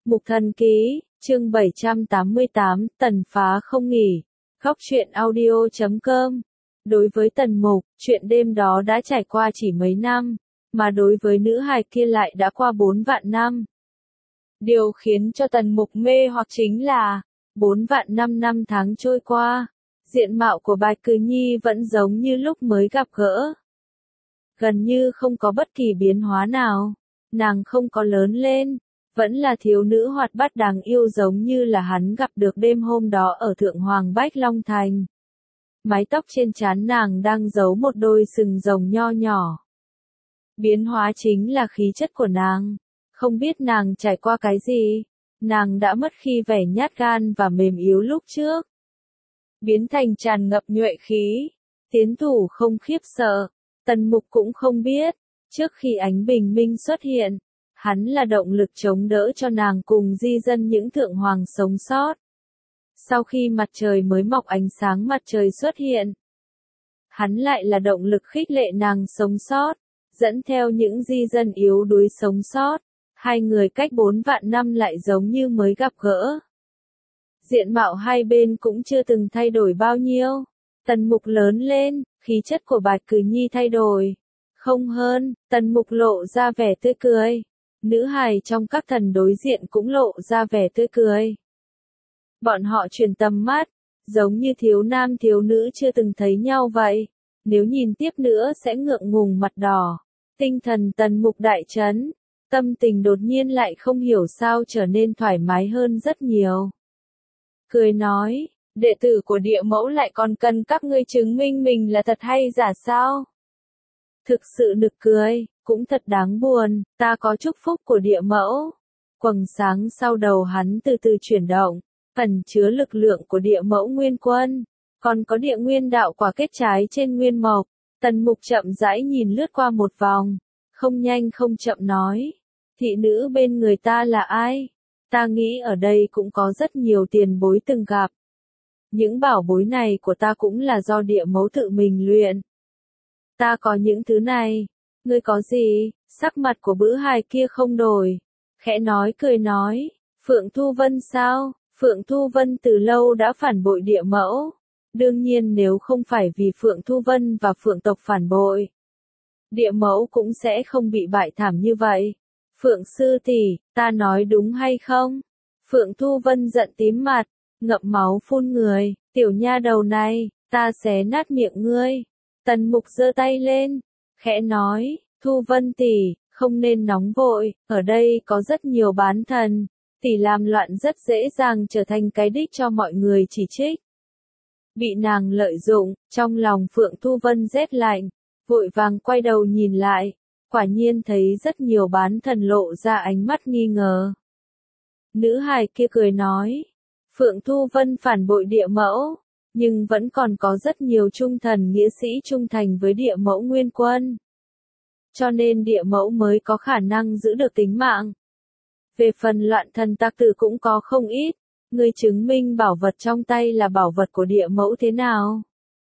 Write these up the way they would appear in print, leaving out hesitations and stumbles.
Mục Thần Ký, chương 788, Tần Phá không nghỉ. Góc truyện audio.com. Đối với Tần Mục, chuyện đêm đó đã trải qua chỉ mấy năm, mà đối với nữ hài kia lại đã qua 4 vạn năm. Điều khiến cho Tần Mục mê hoặc chính là, 4 vạn năm tháng trôi qua, diện mạo của Bạch Cừ Nhi vẫn giống như lúc mới gặp gỡ. Gần như không có bất kỳ biến hóa nào, nàng không có lớn lên, vẫn là thiếu nữ hoạt bát đáng yêu giống như là hắn gặp được đêm hôm đó ở Thượng Hoàng Bách Long Thành. Mái tóc trên trán nàng đang giấu một đôi sừng rồng nho nhỏ. Biến hóa chính là khí chất của nàng. Không biết nàng trải qua cái gì, nàng đã mất khi vẻ nhát gan và mềm yếu lúc trước. Biến thành tràn ngập nhuệ khí, tiến thủ không khiếp sợ, Tần Mục cũng không biết, trước khi ánh bình minh xuất hiện, hắn là động lực chống đỡ cho nàng cùng di dân những thượng hoàng sống sót. Sau khi mặt trời mới mọc ánh sáng mặt trời xuất hiện, hắn lại là động lực khích lệ nàng sống sót, dẫn theo những di dân yếu đuối sống sót. Hai người cách 4 vạn năm lại giống như mới gặp gỡ. Diện mạo hai bên cũng chưa từng thay đổi bao nhiêu. Tần Mục lớn lên, khí chất của Bạch Cừ Nhi thay đổi. Không hơn, Tần Mục lộ ra vẻ tươi cười. Nữ hài trong các thần đối diện cũng lộ ra vẻ tươi cười. Bọn họ chuyển tầm mắt, giống như thiếu nam thiếu nữ chưa từng thấy nhau vậy. Nếu nhìn tiếp nữa sẽ ngượng ngùng mặt đỏ. Tinh thần Tần Mục đại chấn. Tâm tình đột nhiên lại không hiểu sao trở nên thoải mái hơn rất nhiều. Cười nói, đệ tử của địa mẫu lại còn cần các ngươi chứng minh mình là thật hay giả sao? Thực sự nực cười, cũng thật đáng buồn, ta có chúc phúc của địa mẫu. Quầng sáng sau đầu hắn từ từ chuyển động, ẩn chứa lực lượng của địa mẫu nguyên quân, còn có địa nguyên đạo quả kết trái trên nguyên mộc. Tần Mục chậm rãi nhìn lướt qua một vòng. Không nhanh không chậm nói, thị nữ bên người ta là ai? Ta nghĩ ở đây cũng có rất nhiều tiền bối từng gặp. Những bảo bối này của ta cũng là do địa mẫu tự mình luyện. Ta có những thứ này, ngươi có gì? Sắc mặt của bữ hài kia không đổi. Khẽ nói cười nói, Phượng Thu Vân sao? Phượng Thu Vân từ lâu đã phản bội địa mẫu. Đương nhiên nếu không phải vì Phượng Thu Vân và Phượng tộc phản bội, địa mẫu cũng sẽ không bị bại thảm như vậy. Phượng sư tỷ, ta nói đúng hay không? Phượng Thu Vân giận tím mặt, ngậm máu phun người, tiểu nha đầu này, ta xé nát miệng ngươi. Tần Mục giơ tay lên, khẽ nói, Thu Vân tỷ, không nên nóng vội, ở đây có rất nhiều bán thần, tỷ làm loạn rất dễ dàng trở thành cái đích cho mọi người chỉ trích. Bị nàng lợi dụng, trong lòng Phượng Thu Vân rét lạnh. Vội vàng quay đầu nhìn lại, quả nhiên thấy rất nhiều bán thần lộ ra ánh mắt nghi ngờ. Nữ hài kia cười nói, Phượng Thu Vân phản bội địa mẫu, nhưng vẫn còn có rất nhiều trung thần nghĩa sĩ trung thành với địa mẫu nguyên quân. Cho nên địa mẫu mới có khả năng giữ được tính mạng. Về phần loạn thần tặc tử cũng có không ít, người chứng minh bảo vật trong tay là bảo vật của địa mẫu thế nào?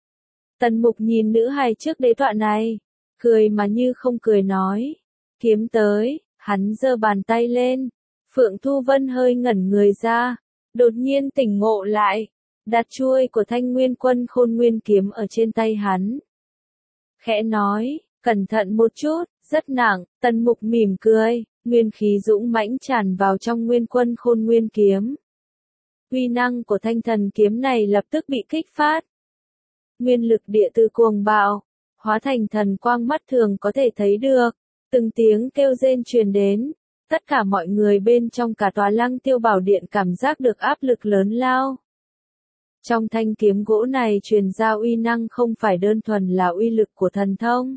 Tần Mục nhìn nữ hài trước đế tọa này, cười mà như không cười nói, kiếm tới, hắn giơ bàn tay lên, Phượng Thu Vân hơi ngẩn người ra, đột nhiên tỉnh ngộ lại, đặt chuôi của Thanh Nguyên Quân Khôn Nguyên kiếm ở trên tay hắn. Khẽ nói, cẩn thận một chút, rất nặng. Tần Mục mỉm cười, nguyên khí dũng mãnh tràn vào trong Nguyên Quân Khôn Nguyên kiếm. Uy năng của thanh thần kiếm này lập tức bị kích phát. Nguyên lực địa từ cuồng bạo, hóa thành thần quang mắt thường có thể thấy được, từng tiếng kêu rên truyền đến, tất cả mọi người bên trong cả tòa Lăng Tiêu Bảo Điện cảm giác được áp lực lớn lao. Trong thanh kiếm gỗ này truyền ra uy năng không phải đơn thuần là uy lực của thần thông,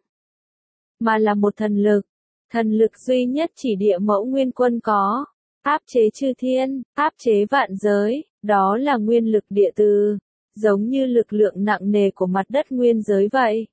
mà là một thần lực duy nhất chỉ địa mẫu nguyên quân có, áp chế chư thiên, áp chế vạn giới, đó là nguyên lực địa từ. Giống như lực lượng nặng nề của mặt đất nguyên giới vậy.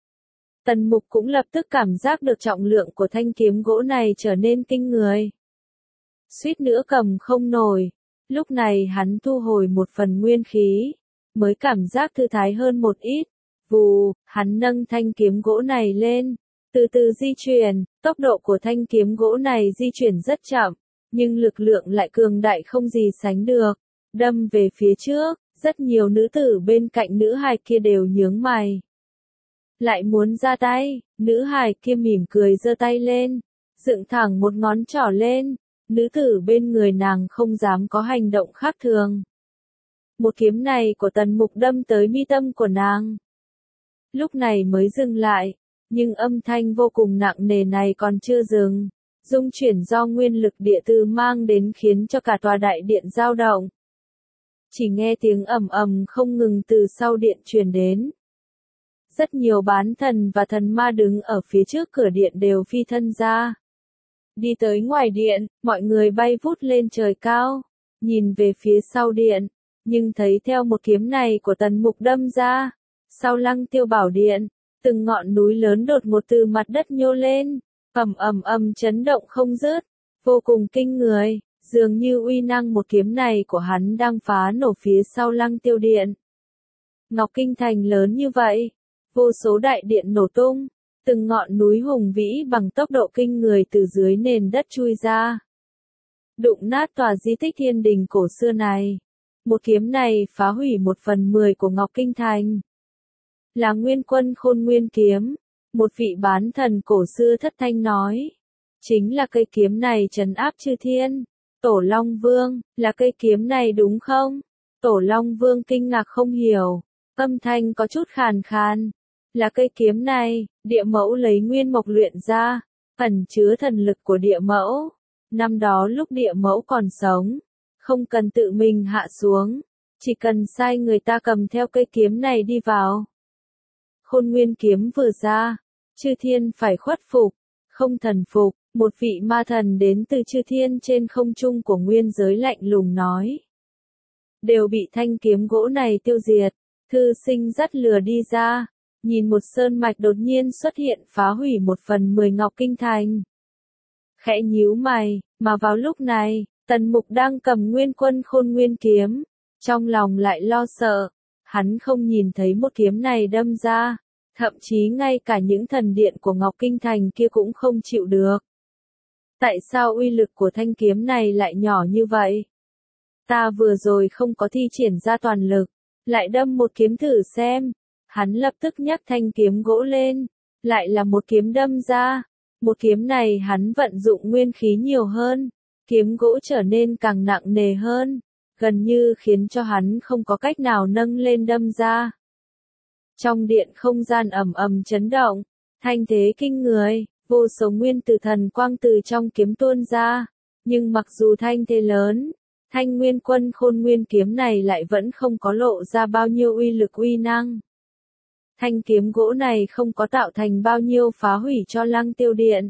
Tần Mục cũng lập tức cảm giác được trọng lượng của thanh kiếm gỗ này trở nên kinh người. Suýt nữa cầm không nổi. Lúc này hắn thu hồi một phần nguyên khí, mới cảm giác thư thái hơn một ít. Vù, hắn nâng thanh kiếm gỗ này lên, từ từ di chuyển, tốc độ của thanh kiếm gỗ này di chuyển rất chậm, nhưng lực lượng lại cường đại không gì sánh được, đâm về phía trước, rất nhiều nữ tử bên cạnh nữ hài kia đều nhướng mày. Lại muốn ra tay, nữ hài kia mỉm cười giơ tay lên, dựng thẳng một ngón trỏ lên, nữ tử bên người nàng không dám có hành động khác thường. Một kiếm này của Tần Mục đâm tới mi tâm của nàng. Lúc này mới dừng lại, nhưng âm thanh vô cùng nặng nề này còn chưa dừng. Dung chuyển do nguyên lực địa từ mang đến khiến cho cả tòa đại điện dao động. Chỉ nghe tiếng ầm ầm không ngừng từ sau điện truyền đến. Rất nhiều bán thần và thần ma đứng ở phía trước cửa điện đều phi thân ra. Đi tới ngoài điện, mọi người bay vút lên trời cao, nhìn về phía sau điện, nhưng thấy theo một kiếm này của Tần Mục đâm ra, sau Lăng Tiêu Bảo Điện, từng ngọn núi lớn đột ngột từ mặt đất nhô lên, ầm chấn động không dứt, vô cùng kinh người, dường như uy năng một kiếm này của hắn đang phá nổ phía sau Lăng Tiêu Điện. Ngọc Kinh Thành lớn như vậy, vô số đại điện nổ tung, từng ngọn núi hùng vĩ bằng tốc độ kinh người từ dưới nền đất chui ra. Đụng nát tòa di tích thiên đình cổ xưa này. Một kiếm này phá hủy 1/10 của Ngọc Kinh Thành. Là Nguyên Quân Khôn Nguyên Kiếm, một vị bán thần cổ xưa thất thanh nói. Chính là cây kiếm này trấn áp chư thiên. Tổ Long Vương, là cây kiếm này đúng không? Tổ Long Vương kinh ngạc không hiểu, âm thanh có chút khàn khàn. Là cây kiếm này, địa mẫu lấy nguyên mộc luyện ra, ẩn chứa thần lực của địa mẫu. Năm đó lúc địa mẫu còn sống, không cần tự mình hạ xuống, chỉ cần sai người ta cầm theo cây kiếm này đi vào. Khôn Nguyên Kiếm vừa ra, chư thiên phải khuất phục, không thần phục, một vị ma thần đến từ chư thiên trên không trung của nguyên giới lạnh lùng nói. Đều bị thanh kiếm gỗ này tiêu diệt, thư sinh dắt lừa đi ra, nhìn một sơn mạch đột nhiên xuất hiện phá hủy 1/10 Ngọc Kinh Thành. Khẽ nhíu mày, mà vào lúc này, Tần Mục đang cầm Nguyên Quân Khôn Nguyên Kiếm, trong lòng lại lo sợ, hắn không nhìn thấy một kiếm này đâm ra, thậm chí ngay cả những thần điện của Ngọc Kinh Thành kia cũng không chịu được. Tại sao uy lực của thanh kiếm này lại nhỏ như vậy? Ta vừa rồi không có thi triển ra toàn lực, lại đâm một kiếm thử xem. Hắn lập tức nhấc thanh kiếm gỗ lên, lại là một kiếm đâm ra. Một kiếm này hắn vận dụng nguyên khí nhiều hơn, kiếm gỗ trở nên càng nặng nề hơn, gần như khiến cho hắn không có cách nào nâng lên đâm ra. Trong điện không gian ầm chấn động, thanh thế kinh người, vô số nguyên tử thần quang từ trong kiếm tuôn ra, nhưng mặc dù thanh thế lớn, thanh Nguyên Quân Khôn Nguyên Kiếm này lại vẫn không có lộ ra bao nhiêu uy lực uy năng. Thanh kiếm gỗ này không có tạo thành bao nhiêu phá hủy cho Lăng Tiêu Điện.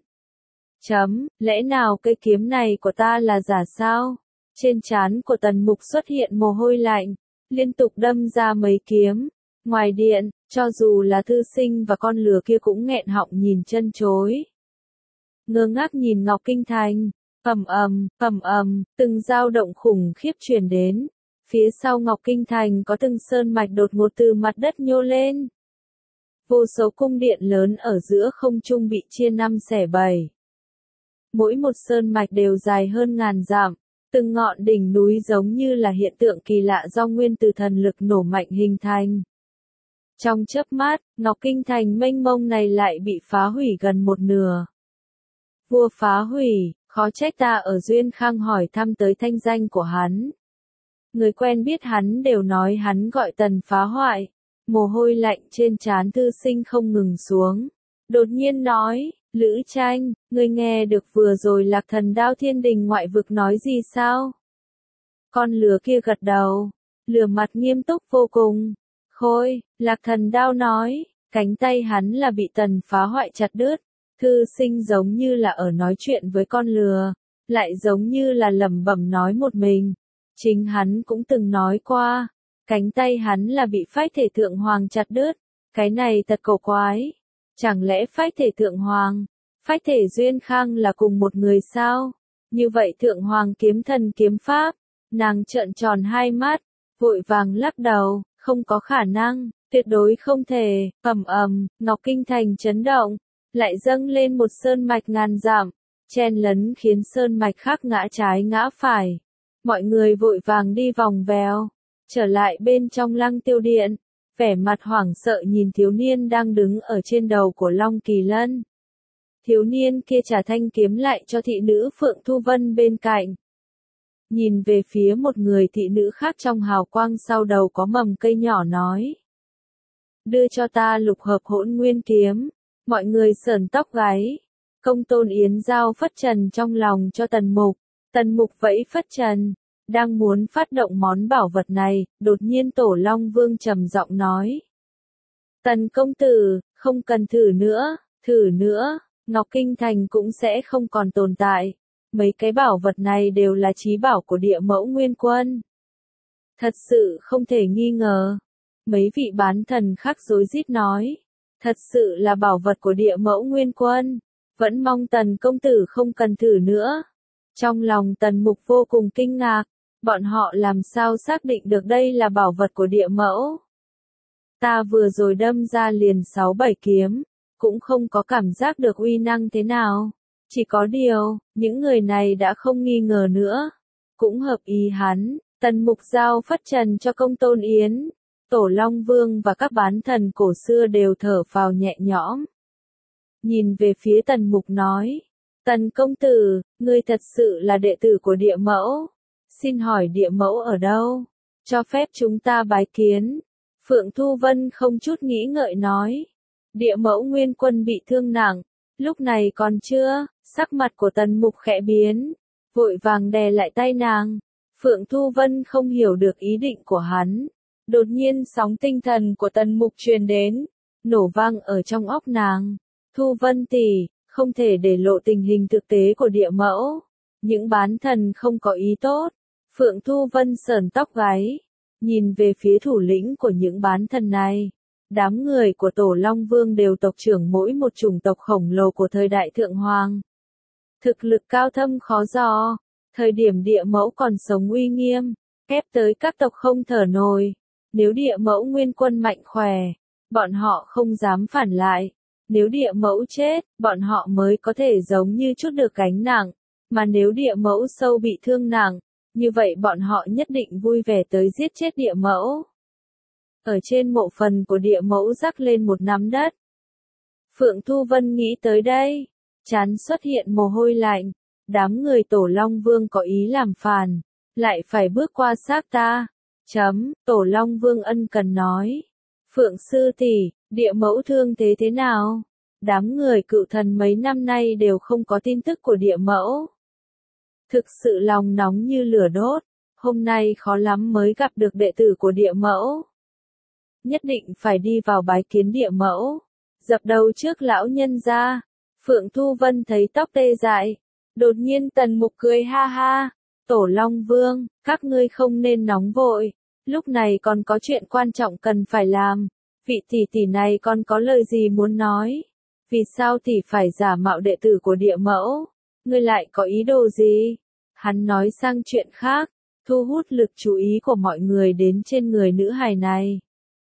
Lẽ nào cây kiếm này của ta là giả sao? Trên trán của Tần Mục xuất hiện mồ hôi lạnh, liên tục đâm ra mấy kiếm. Ngoài điện, cho dù là thư sinh và con lừa kia cũng nghẹn họng nhìn chân chối. Ngơ ngác nhìn Ngọc Kinh Thành, từng dao động khủng khiếp truyền đến. Phía sau Ngọc Kinh Thành có từng sơn mạch đột ngột từ mặt đất nhô lên. Vô số cung điện lớn ở giữa không trung bị chia 5 xẻ 7. Mỗi một sơn mạch đều dài hơn ngàn dặm, từng ngọn đỉnh núi giống như là hiện tượng kỳ lạ do nguyên tử thần lực nổ mạnh hình thành. Trong chớp mắt, Ngọc Kinh Thành mênh mông này lại bị phá hủy gần 1/2. Vua phá hủy, khó trách ta ở Duyên Khang hỏi thăm tới thanh danh của hắn. Người quen biết hắn đều nói hắn gọi Tần phá hoại. Mồ hôi lạnh trên trán thư sinh không ngừng xuống. Đột nhiên nói, Lữ Tranh, ngươi nghe được vừa rồi Lạc Thần Đao Thiên Đình ngoại vực nói gì sao? Con lừa kia gật đầu, lừa mặt nghiêm túc vô cùng. Khôi, Lạc Thần Đao nói, cánh tay hắn là bị Tần phá hoại chặt đứt. Thư sinh giống như là ở nói chuyện với con lừa, lại giống như là lẩm bẩm nói một mình. Chính hắn cũng từng nói qua. Cánh tay hắn là bị phách thể thượng hoàng chặt đứt, cái này thật cổ quái. Chẳng lẽ phách thể thượng hoàng, phách thể Duyên Khang là cùng một người sao? Như vậy thượng hoàng kiếm thần kiếm pháp, nàng trợn tròn hai mắt, vội vàng lắc đầu, không có khả năng, tuyệt đối không thể. Ngọc Kinh Thành chấn động, lại dâng lên một sơn mạch ngàn dặm, chen lấn khiến sơn mạch khác ngã trái ngã phải. Mọi người vội vàng đi vòng vèo, trở lại bên trong Lăng Tiêu Điện, vẻ mặt hoảng sợ nhìn thiếu niên đang đứng ở trên đầu của Long Kỳ Lân. Thiếu niên kia trả thanh kiếm lại cho thị nữ Phượng Thu Vân bên cạnh. Nhìn về phía một người thị nữ khác trong hào quang sau đầu có mầm cây nhỏ nói. Đưa cho ta lục hợp hỗn nguyên kiếm. Mọi người sởn tóc gáy. Công Tôn Yến giao phất trần trong lòng cho Tần Mục. Tần Mục vẫy phất trần. Đang muốn phát động món bảo vật này, đột nhiên Tổ Long Vương trầm giọng nói. Tần công tử, không cần thử nữa, Ngọc Kinh Thành cũng sẽ không còn tồn tại. Mấy cái bảo vật này đều là chí bảo của Địa Mẫu Nguyên Quân. Thật sự không thể nghi ngờ. Mấy vị bán thần khác rối rít nói. Thật sự là bảo vật của Địa Mẫu Nguyên Quân. Vẫn mong Tần công tử không cần thử nữa. Trong lòng Tần Mục vô cùng kinh ngạc. Bọn họ làm sao xác định được đây là bảo vật của Địa Mẫu? Ta vừa rồi đâm ra liền 6-7 kiếm. Cũng không có cảm giác được uy năng thế nào. Chỉ có điều, những người này đã không nghi ngờ nữa. Cũng hợp ý hắn, Tần Mục giao phất trần cho Công Tôn Yến. Tổ Long Vương và các bán thần cổ xưa đều thở phào nhẹ nhõm. Nhìn về phía Tần Mục nói. Tần công tử, ngươi thật sự là đệ tử của Địa Mẫu. Xin hỏi Địa Mẫu ở đâu? Cho phép chúng ta bái kiến. Phượng Thu Vân không chút nghĩ ngợi nói. Địa Mẫu Nguyên Quân bị thương nặng. Lúc này còn chưa, sắc mặt của Tần Mục khẽ biến. Vội vàng đè lại tay nàng. Phượng Thu Vân không hiểu được ý định của hắn. Đột nhiên sóng tinh thần của Tần Mục truyền đến. Nổ vang ở trong óc nàng. Thu Vân tỷ, không thể để lộ tình hình thực tế của Địa Mẫu. Những bán thần không có ý tốt. Phượng Thu Vân sởn tóc gáy. Nhìn về phía thủ lĩnh của những bán thần này. Đám người của Tổ Long Vương đều tộc trưởng mỗi một chủng tộc khổng lồ của thời đại Thượng Hoàng. Thực lực cao thâm khó dò. Thời điểm Địa Mẫu còn sống uy nghiêm, ép tới các tộc không thở nổi. Nếu Địa Mẫu Nguyên Quân mạnh khỏe, bọn họ không dám phản lại. Nếu Địa Mẫu chết, bọn họ mới có thể giống như chút được gánh nặng. Mà nếu Địa Mẫu sâu bị thương nặng, như vậy bọn họ nhất định vui vẻ tới giết chết Địa Mẫu. Ở trên mộ phần của Địa Mẫu rắc lên một nắm đất. Phượng Thu Vân nghĩ tới đây, trán xuất hiện mồ hôi lạnh. Đám người Tổ Long Vương có ý làm phản, lại phải bước qua xác ta. Tổ Long Vương ân cần nói. Phượng sư tỷ, Địa Mẫu thương thế thế nào? Đám người Cựu Thần mấy năm nay đều không có tin tức của Địa Mẫu. Thực sự lòng nóng như lửa đốt, hôm nay khó lắm mới gặp được đệ tử của Địa Mẫu. Nhất định phải đi vào bái kiến Địa Mẫu, dập đầu trước lão nhân gia. Phượng Thu Vân thấy tóc tê dại. Đột nhiên Tần Mục cười ha ha. Tổ Long Vương, các ngươi không nên nóng vội. Lúc này còn có chuyện quan trọng cần phải làm. Vị tỷ tỷ này còn có lời gì muốn nói? Vì sao tỷ phải giả mạo đệ tử của Địa Mẫu? Ngươi lại có ý đồ gì? Hắn nói sang chuyện khác, thu hút lực chú ý của mọi người đến trên người nữ hài này.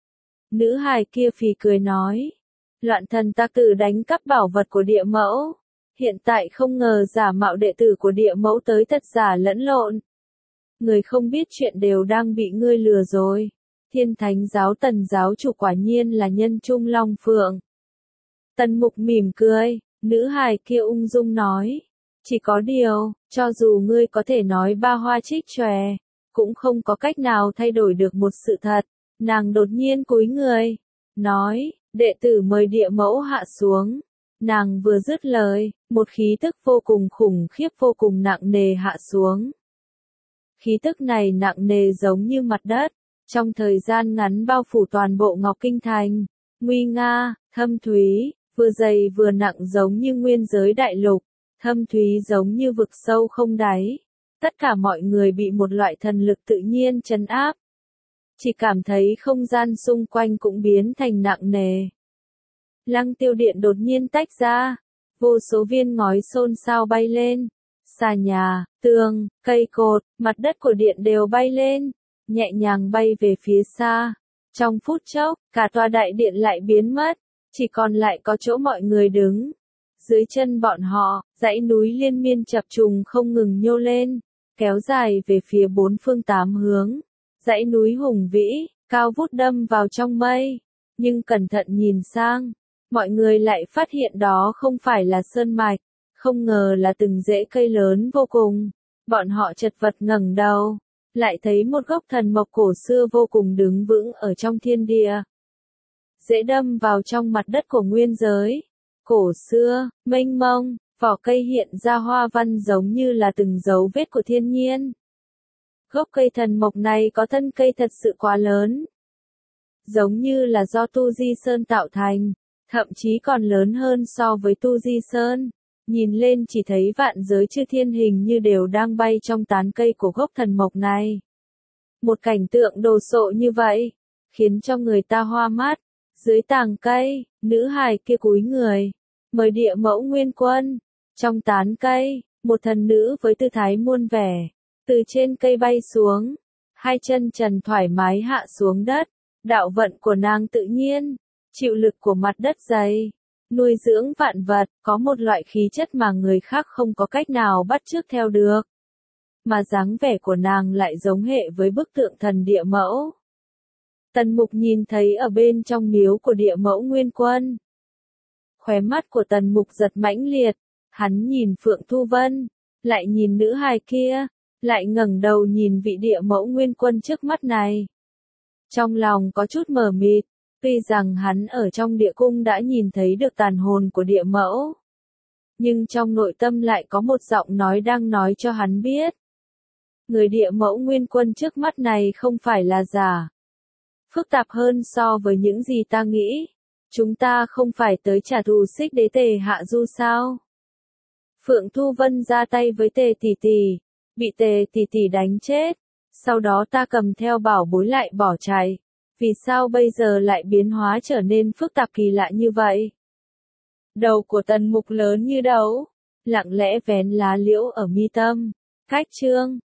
Nữ hài kia phì cười nói. Loạn thần ta tự đánh cắp bảo vật của Địa Mẫu. Hiện tại không ngờ giả mạo đệ tử của Địa Mẫu tới thật giả lẫn lộn. Người không biết chuyện đều đang bị ngươi lừa rồi. Thiên Thánh giáo Tần giáo chủ quả nhiên là nhân trung long phượng. Tần Mục mỉm cười, nữ hài kia ung dung nói. Chỉ có điều, cho dù ngươi có thể nói ba hoa trích chòe, cũng không có cách nào thay đổi được một sự thật. Nàng đột nhiên cúi người, nói, đệ tử mời Địa Mẫu hạ xuống. Nàng vừa dứt lời, một khí tức vô cùng khủng khiếp vô cùng nặng nề hạ xuống. Khí tức này nặng nề giống như mặt đất, trong thời gian ngắn bao phủ toàn bộ Ngọc Kinh Thành, nguy nga, thâm thúy, vừa dày vừa nặng giống như nguyên giới đại lục, thâm thúy giống như vực sâu không đáy. Tất cả mọi người bị một loại thần lực tự nhiên trấn áp. Chỉ cảm thấy không gian xung quanh cũng biến thành nặng nề. Lăng Tiêu Điện đột nhiên tách ra, vô số viên ngói xôn xao bay lên. Xà nhà, tường, cây cột, mặt đất của điện đều bay lên, nhẹ nhàng bay về phía xa. Trong phút chốc, cả tòa đại điện lại biến mất, chỉ còn lại có chỗ mọi người đứng. Dưới chân bọn họ, dãy núi liên miên chập trùng không ngừng nhô lên, kéo dài về phía bốn phương tám hướng. Dãy núi hùng vĩ, cao vút đâm vào trong mây. Nhưng cẩn thận nhìn sang, mọi người lại phát hiện đó không phải là sơn mạch, không ngờ là từng rễ cây lớn vô cùng. Bọn họ chật vật ngẩng đầu, lại thấy một gốc thần mộc cổ xưa vô cùng đứng vững ở trong thiên địa. Rễ đâm vào trong mặt đất của nguyên giới. Cổ xưa, mênh mông, vỏ cây hiện ra hoa văn giống như là từng dấu vết của thiên nhiên. Gốc cây thần mộc này có thân cây thật sự quá lớn. Giống như là do Tu Di Sơn tạo thành, thậm chí còn lớn hơn so với Tu Di Sơn. Nhìn lên chỉ thấy vạn giới chư thiên hình như đều đang bay trong tán cây của gốc thần mộc này. Một cảnh tượng đồ sộ như vậy, khiến cho người ta hoa mắt. Dưới tàng cây, nữ hài kia cúi người, mời địa mẫu nguyên quân. Trong tán cây, một thần nữ với tư thái muôn vẻ, từ trên cây bay xuống, hai chân trần thoải mái hạ xuống đất. Đạo vận của nàng tự nhiên, chịu lực của mặt đất dày, nuôi dưỡng vạn vật, có một loại khí chất mà người khác không có cách nào bắt chước theo được. Mà dáng vẻ của nàng lại giống hệ với bức tượng thần địa mẫu. Tần Mục nhìn thấy ở bên trong miếu của địa mẫu nguyên quân. Khóe mắt của Tần Mục giật mãnh liệt, hắn nhìn Phượng Thu Vân, lại nhìn nữ hài kia, lại ngẩng đầu nhìn vị địa mẫu nguyên quân trước mắt này. Trong lòng có chút mờ mịt, tuy rằng hắn ở trong địa cung đã nhìn thấy được tàn hồn của địa mẫu. Nhưng trong nội tâm lại có một giọng nói đang nói cho hắn biết. Người địa mẫu nguyên quân trước mắt này không phải là giả. Phức tạp hơn so với những gì ta nghĩ. Chúng ta không phải tới trả thù Xích Đế Tề Hạ Du sao? Phượng Thu Vân ra tay với Tề tỷ tỷ, bị Tề tỷ tỷ đánh chết. Sau đó ta cầm theo bảo bối lại bỏ chạy. Vì sao bây giờ lại biến hóa trở nên phức tạp kỳ lạ như vậy? Đầu của Tần Mục lớn như đấu, lặng lẽ vén lá liễu ở mi tâm. Cách chương